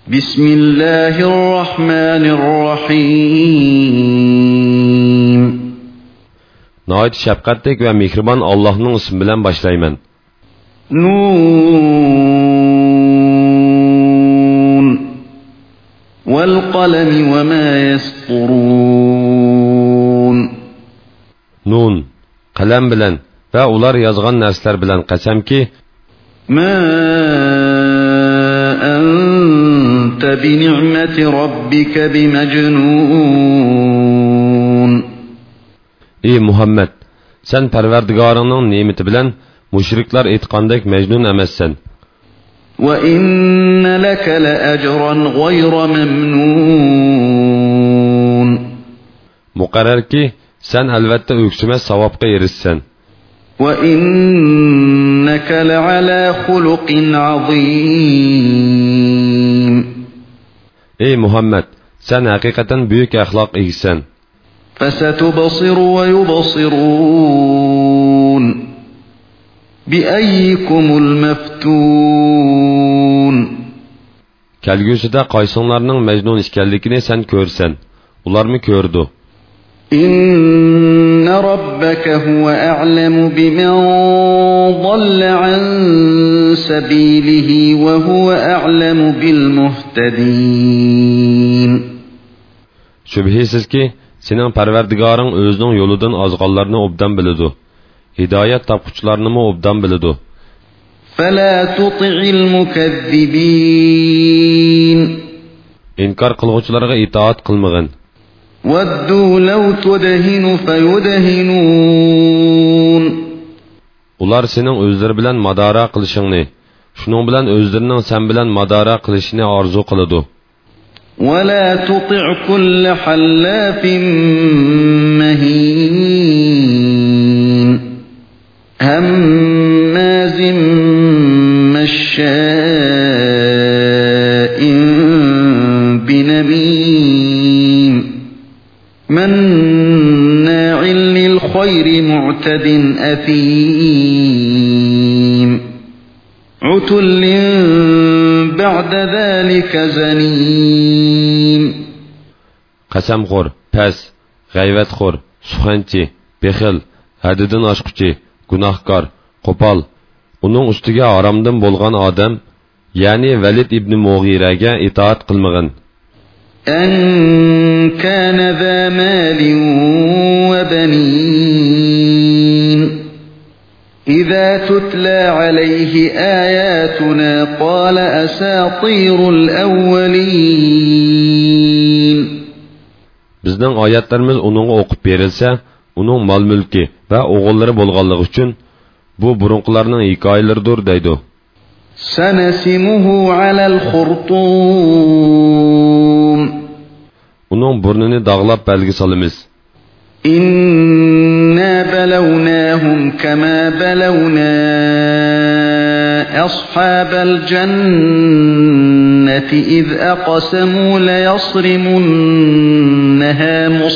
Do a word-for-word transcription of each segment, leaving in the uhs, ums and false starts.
Bismillahirrahmanirrahim. Nəhayət şəfqətlik və mehriban Allah'ın ismi bilan başlayman. Nun vel qalami ve ma yasturun. Nun, qalam bilan və ular yazğan nərslər bilan qasamki, ma anta bi ni'mati rabbika bimajnun. Ey Muhammed, sen Parvardigarının nemeti bilan müşrikler etqandek mecnun emassan. Ve inne leke la ecran gayra memnun. Muqarrar ki sen elbette öksümez savabqa erişsen. Ve inneke la ala xuluqin azim. Ey Muhammed, sen hakikaten büyük ahlak egisan. فَسَتُبْصِرُ وَيُبْصِرُونَ بِأَيِّكُمُ الْمَفْتُونَ. Kelgüsüde qaysınlarının mecnun işkellikini sen görsen. Ular mı gördü? İnne rabbeke huve a'lemu bimen dalle an sabilihi ve huve a'lemu bil muhtedin. Şübhisiz ki senin Parvardigarın özünün yoludan azğanlarını obdan bilidu. Hidayet tapquchilarını mı obdan bilidu. فَلَا تُطِعِ الْمُكَذِّبِينَ. İnkar qılğuchilarga itaat qılmagın. وَدُّوا لَوْ تُدْهِنُ فَيُدْهِنُونَ. Ular senin özleri bilen madara qilishingni, şunun bilen özlerinin sen bilen madara qilishini arzu qılıdu. وَلَا تُطِعْ كُلَّ حَلَّافٍ مَهِينٍ هَمَّازٍ مَّشَّاءٍ بِنَمِيمٍ مَّنَّاعٍ لِلْخَيْرِ مُعْتَدٍ أَثِيمٍ عُتُلٍّ بَعْدَ ذَلِكَ زَنِيمٍ. Qasamxo'r, pes, g'ayvatxo'r, suxanchi, bexil, haddidan oshquchi, gunohkor, qo'pol, uning ustiga haromdan bo'lgan odam, ya'ni Valid ibn Mughiraga itoat qilmagan. An kana za malin wa banin. إذا تتلى عليه آياتنا قال أساطير الأولين. Bizning oyatlarimiz onunğa o'qib berilsa, uning mol mulki va o'g'illari bo'lganligi uchun bu burunqilarning hikoyalaridir deydi. Sanasimuhu alal xurtum. Uning burnini dog'lab belgi solamiz. إنا بلوناهم كما بلونا أصحاب الجنة إذ أقسموا ليصرمنها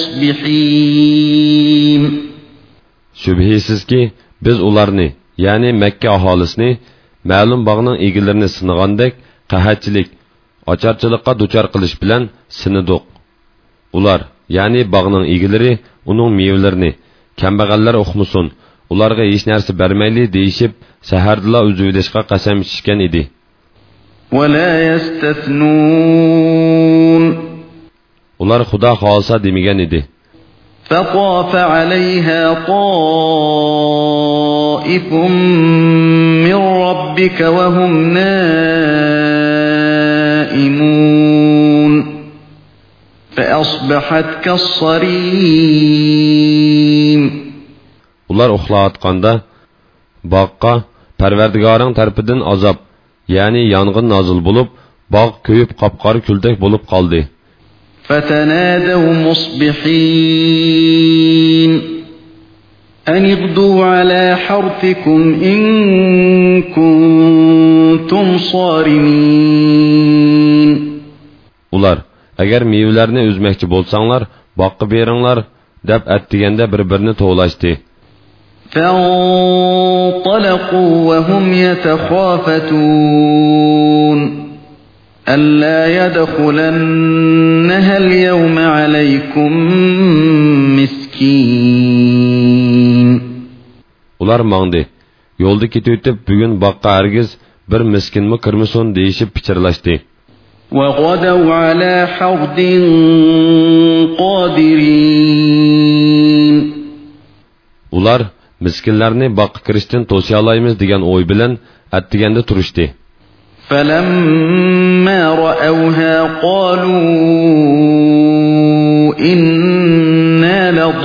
مصبحين. Şübhisiz ki biz ularni, yani Mekke ahalisini, ma'lum bağının egilerini sınagandek qahatchilik, ocharchilikqa duchor qilish bilan sinidiq. Ular, yani bağının egileri uning mevlarini kambag'allar uqmusun, ularga hech narsa bermayli deyishib sahardila uzilishga qasam ichishgan edi. Wala yastathnun. Ular Xudo xolsa demagan edi. Faqafa alayha ta'ifun min rabbika wa hum naimun. فَأَصْبَحَتْ كَالصَّرِيمِ. Ular uxlayotganda bog'qa Parvardigarning tarafidan azob, ya'ni yong'in nozil bo'lib, bog' ko'yib qop-qora kuldek bo'lib qoldi. فَتَنَادَوْا مُصْبِحِينَ أَنِ اغْدُوا عَلَى حَرْثِكُمْ إِن كُنتُمْ صَارِمِينَ. Ular agar mevlarni üzmekçi bolsanglar, boqqa beringlar deb atdiganda bir-birini to'g'lashdi. فَانطَلَقُوا وَهُمْ يَتَخَافَتُونَ. ألا يدخلنها اليوم عليكم مسكين. Ular mağdı. Yolda ketiyotib bugün baqqa hargiz bir miskinmi kirmisun deyishib pichirlashdi. وغدوا على حرد قادرين. Ular miskinlarni baqqa kirishdan to'siyalaymiz degan o'y bilan attiganda turishdi. فلما رأوها قالوا إنا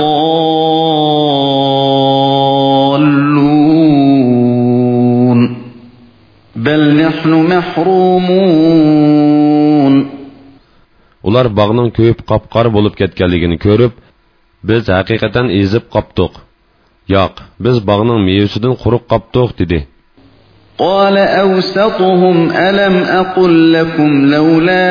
لضالون بل نحن محرومون. Ular bağның köyüp qapqar bo'lib ketganligini ko'rib, biz haqiqatan ezib qopdiq. Yo'q, biz bağның meyvesidan quruq qopdiq dedi. قال أوسطهم ألم أقل لكم لولا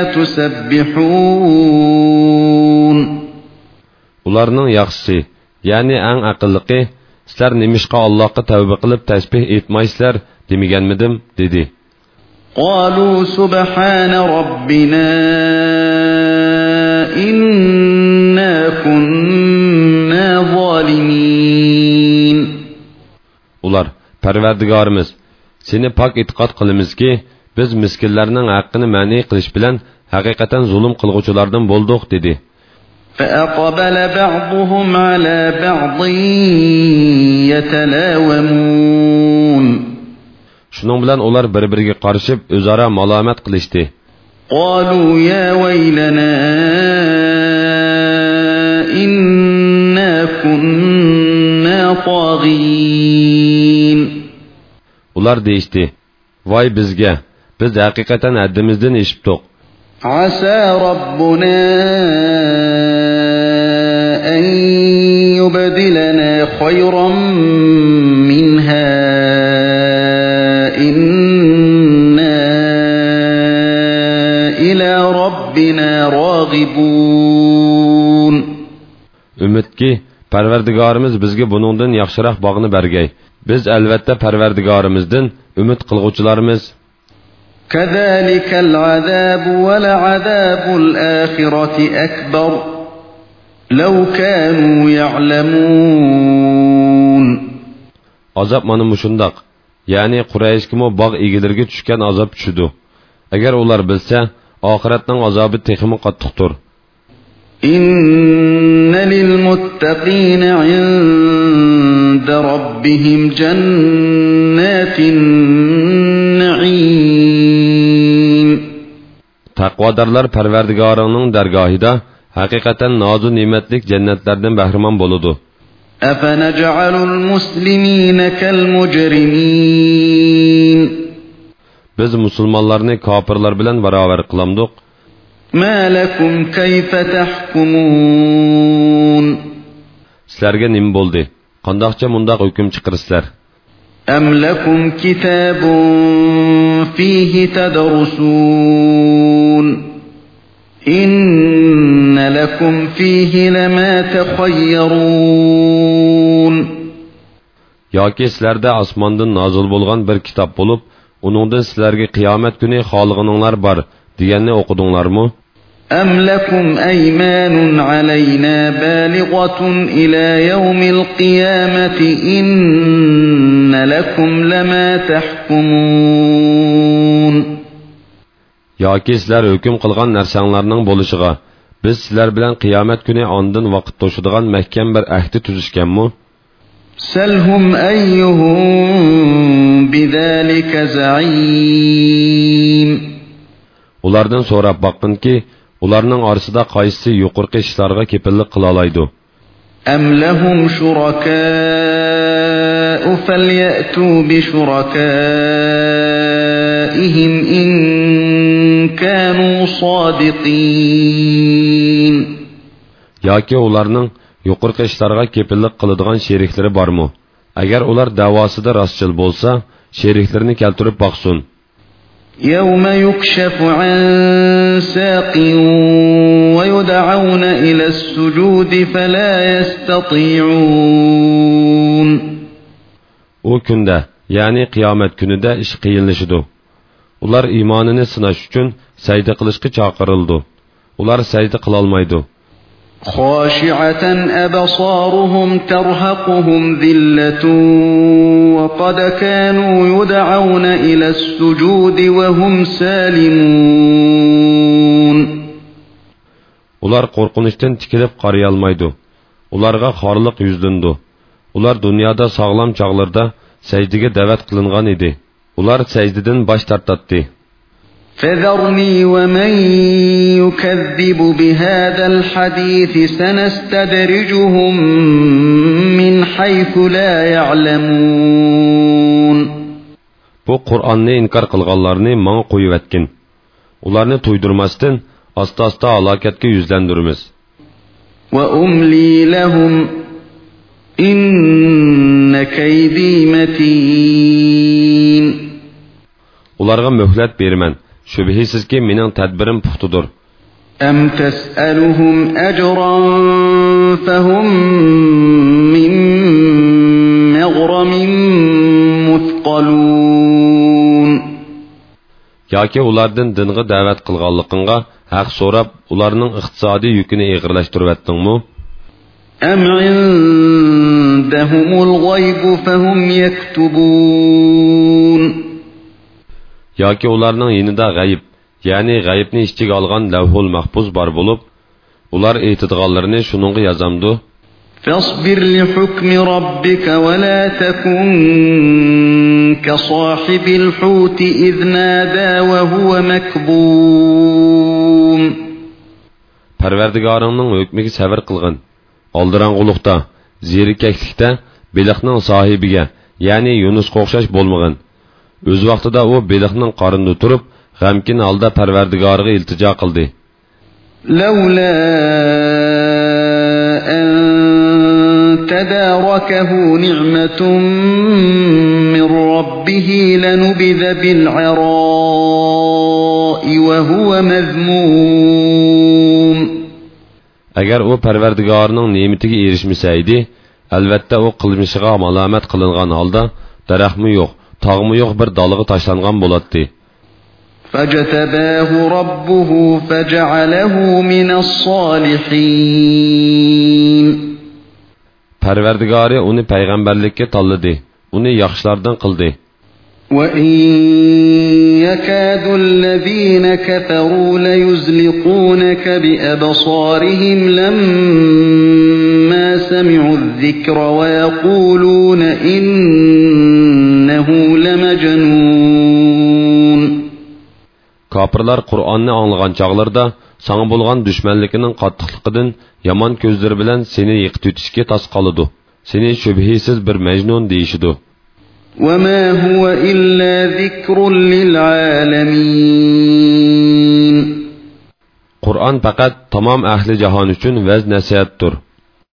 تسبحون. Ularning yaxshisi, ya'ni eng aqlliqi, sizlar nimishqa Allohga tavba qilib tasbih etmaysizlar demaganmidim dedi. قالوا سبحان ربنا إنا كنا ظالمين. Ular, Parvardigorimiz, seni pak e'tiqod qilamizki, biz miskinlarning haqqini ma'ni qilish bilan haqiqatan zulm qilguvchilardan bo'ldik dedi. فأقبل بعضهم على بعض يتلاومون. Şunun bilan ular bir-biriga qarshib o'zaro malomat qilishdi. قالوا يا ويلنا إنا كنا طاغين. Ular deyishdi: "Voy bizga, biz haqiqatan haddimizdan eshibdik. عسى ربنا أن يبدلنا خيرا منها إنا إلى ربنا راغبون. Ümitki, Parvardigorimiz bizga buningdan yaxshiroq bog'ni bergay. Biz albatta Parvardigorimizdan umid qilguvchilarimiz." كذلك العذاب ولعذاب الآخرة أكبر لو كانوا يعلمون. Azap mana mushundaq. Ya'ni Qurayshga bog' egilarga tushgan azab tushdi. Agar ular bilsa, oxiratning azobi texmi qattiqdir. إن للمتقين عند ربهم جنات النعيم. Taqvodorlar Parvardigorining dargohida haqiqatan nozu ne'matlik jannatlardan bahramon bo'ladi. أفنجعل المسلمين كالمجرمين. Biz musulmonlarni kofirlar bilan barobar qilamdik. ما لكم كيف تحكمون. Sizlarga nima bo'ldi? Qandoqcha mundaq hukm chiqarsizlar? أم لكم كتاب فيه تدرسون إن لكم فيه لما تخيرون. Yoki sizlarda osmondan nozil bo'lgan bir kitob bo'lib, uningdan sizlarga qiyomat kuni xolig'ininglar bor deganni o'qidinglarmi? أم لكم أيمان علينا بالغة إلى يوم القيامة إن لكم لما تحكمون. Yoki sizlar hukm qilgan narsanglarning bo'lishiga biz sizlar bilan qiyomat kuni ondan vaqt to'shadigan mahkam bir ahdi tuzishganmi? سلهم أيهم بذلك زعيم. Ulardan so'rab boqqinki, ularning orasida qaysisi yuqorqi ishlarga kepillik qila oladi? أم لهم شركاء فليأتوا بشركائهم إن كانوا صادقين. Yoki ularning yuqorqi ishlarga kepillik qiladigan sheriklari bormi? Agar ular davosida rostchil bo'lsa, sheriklarini keltirib boqsin. يوم يكشف عن ساق ويدعون إلى السجود فلا يستطيعون. O kunda, yani kıyamet günüde iş kıyınlaşıdı. Ular imanını sınash uchun sajda qilishga chaqirildi. Ular sajda qila olmaydi. خاشعة أبصارهم ترهقهم ذلة وقد كانوا يدعون إلى السجود وهم سالمون. Ular qo'rqinishdan tikilib qaraya olmaydi. Ularga xorliq yuzlandi. Ular dunyoda sog'lom chog'larda sajdaga da'vat qilingan edi. Ular sajdadan bosh tortdi. فذرني ومن يكذب بهذا الحديث سنستدرجهم من حيث لا يعلمون. Bu Qur'onni inkor qilganlarni menga qo'yib etkin. Ularni to'ydirmasdan asta-asta halokatga yuzlandiramiz. Va umli lahum inna kaydi matin. Ularga möhlet berman. Şübhisizki mening tadbirim puxtudur. Am tas'aluhum ajran fahum min maghramin muthqalun. Yoki ulardan dinga da'vat qilganligingga haq so'rab, ularning iqtisodiy yukini ig'irlashtirib etdingmi? Am indahumul g'ayb fahum yaktubun. Yoki ularning yinida g'ayb, ya'ni g'aybni ichiga olgan lavhul mahfuz bor bo'lib, ular aytadiganlarini shuningga yozamdi. Fasbir li hukmi robbika va la takun ka sohibil huti iz nada va huwa makbum. Parvardigoringning hukmiga sabr qilgin. Oldirang'uliqda, zerikaklikda beliqning sohibiga, ya'ni Yunusga o'xshash bo'lmag'in. Öz vaqtida u beliqning qornida turib, g'amkin holda Parvardigoriga iltijo qildi. Laula an tadarakahu ni'matun min rabbih lanubidha bil 'ara'i wa huwa mazmum. Agar u Parvardigorining ne'matiga erishmasaydi, albatta u qilmishiga malomat qilingan holda daraxtmi yo'q, tog'mi yo'q bir daliga tashlangan bo'ladi. Fajtabahu robbuhu faj'alahu minas solihin. Parvardigori uni payg'ambarlikka tanladi, uni yaxshilardan qildi. Wa in yakadu allazina kafaru la yuzliqunaka bi absarihim lamma sami'u adh-dhikra wa yaquluna innahu lamajnun. Kafirlar Qur'onni anglagan chaqlarda sana bo'lgan dushmanligining qattiqligidan yomon ko'zlari bilan seni yiqitib o'tishga tas qoladi. Seni shubhisiz bir majnun deyishidu. وَمَا هُوَ إِلَّا ذِكْرٌ لِلْعَالَمِينَ. Qur'on faqat tamom ahli jahon uchun vaz nasihatdir.